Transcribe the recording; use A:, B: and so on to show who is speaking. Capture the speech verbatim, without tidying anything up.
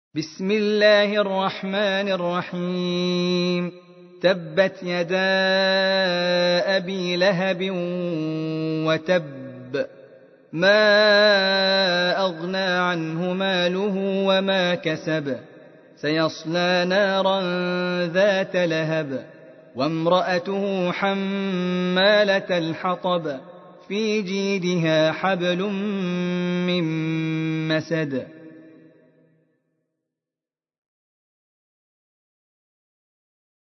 A: بسم الله الرحمن الرحيم. تبت يدا أبي لهب وتب، ما أغنى عنه ماله وما كسب، سيصلى نارا ذات لهب، وامرأته حمالة الحطب، في جيدها حبل من مسد.